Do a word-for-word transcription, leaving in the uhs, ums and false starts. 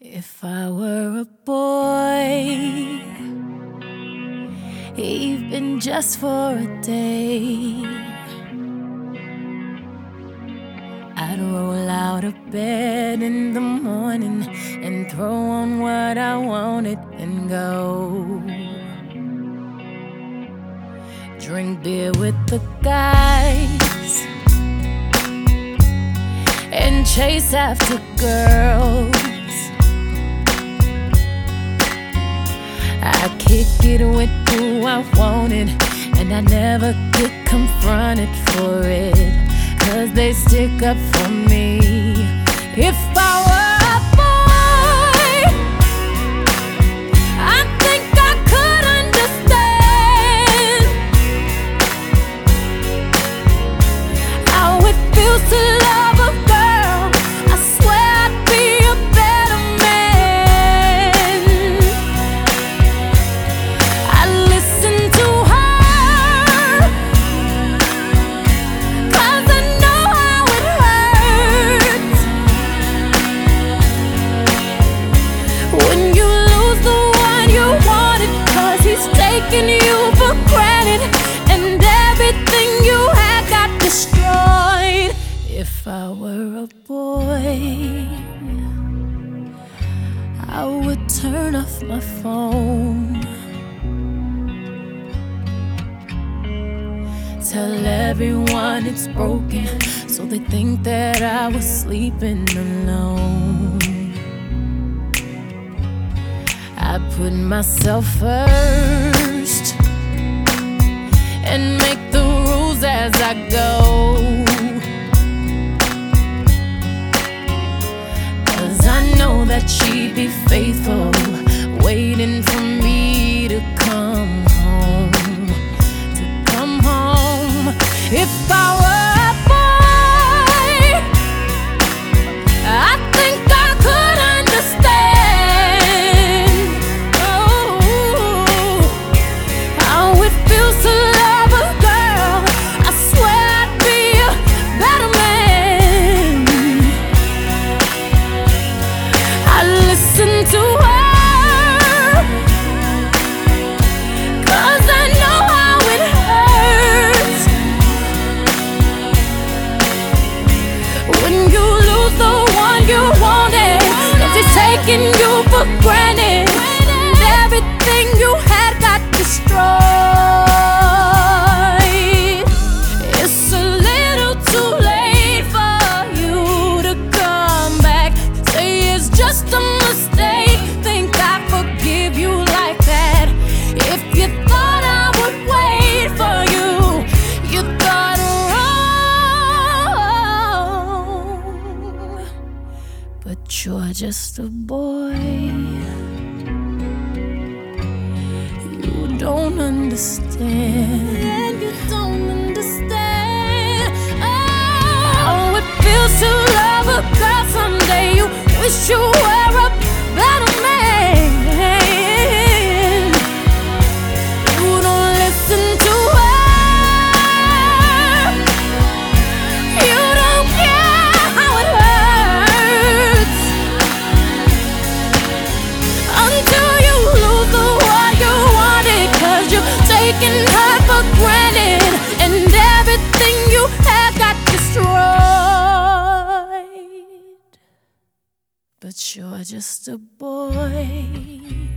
If I were a boy, even just for a day, I'd roll out of bed in the morning and throw on what I wanted and go drink beer with the guys and chase after girls. I kick it with who I wanted, and I never get confronted for it, 'cause they stick up for me. If I were a boy, I think I could understand how it feels to love a girl. I swear I'd be a better man. I listen to her, 'cause I know how it hurts when you lose the one you wanted, 'cause he's taking you for granted and everything you had got destroyed. If I were a boy, I would turn off my phone, tell everyone it's broken, so they think that I was sleeping alone. I put myself first and make the rules as I go, 'cause I know that she'd be faithful, waiting for me to come home, to come home. If I were a boy, I think I could understand oh, how it feels to love a girl. I swear I'd be a better man. I listen to her, 'cause I know how it hurts when you lose the one you wanted, 'cause he's taking you for granted and everything you had got destroyed. It's a little too late for you to come back, say it's just a mistake, think I forgive you like that. If you thought I would wait for you, you thought wrong. But you're just a boy, you don't understand. You don't understand how it feels to love a girl. Someday you wish you were a better man. You don't listen to her, you don't care how it hurts until you lose the one you wanted, 'cause you're taking her for granted and everything you had got destroyed. But you're just a boy.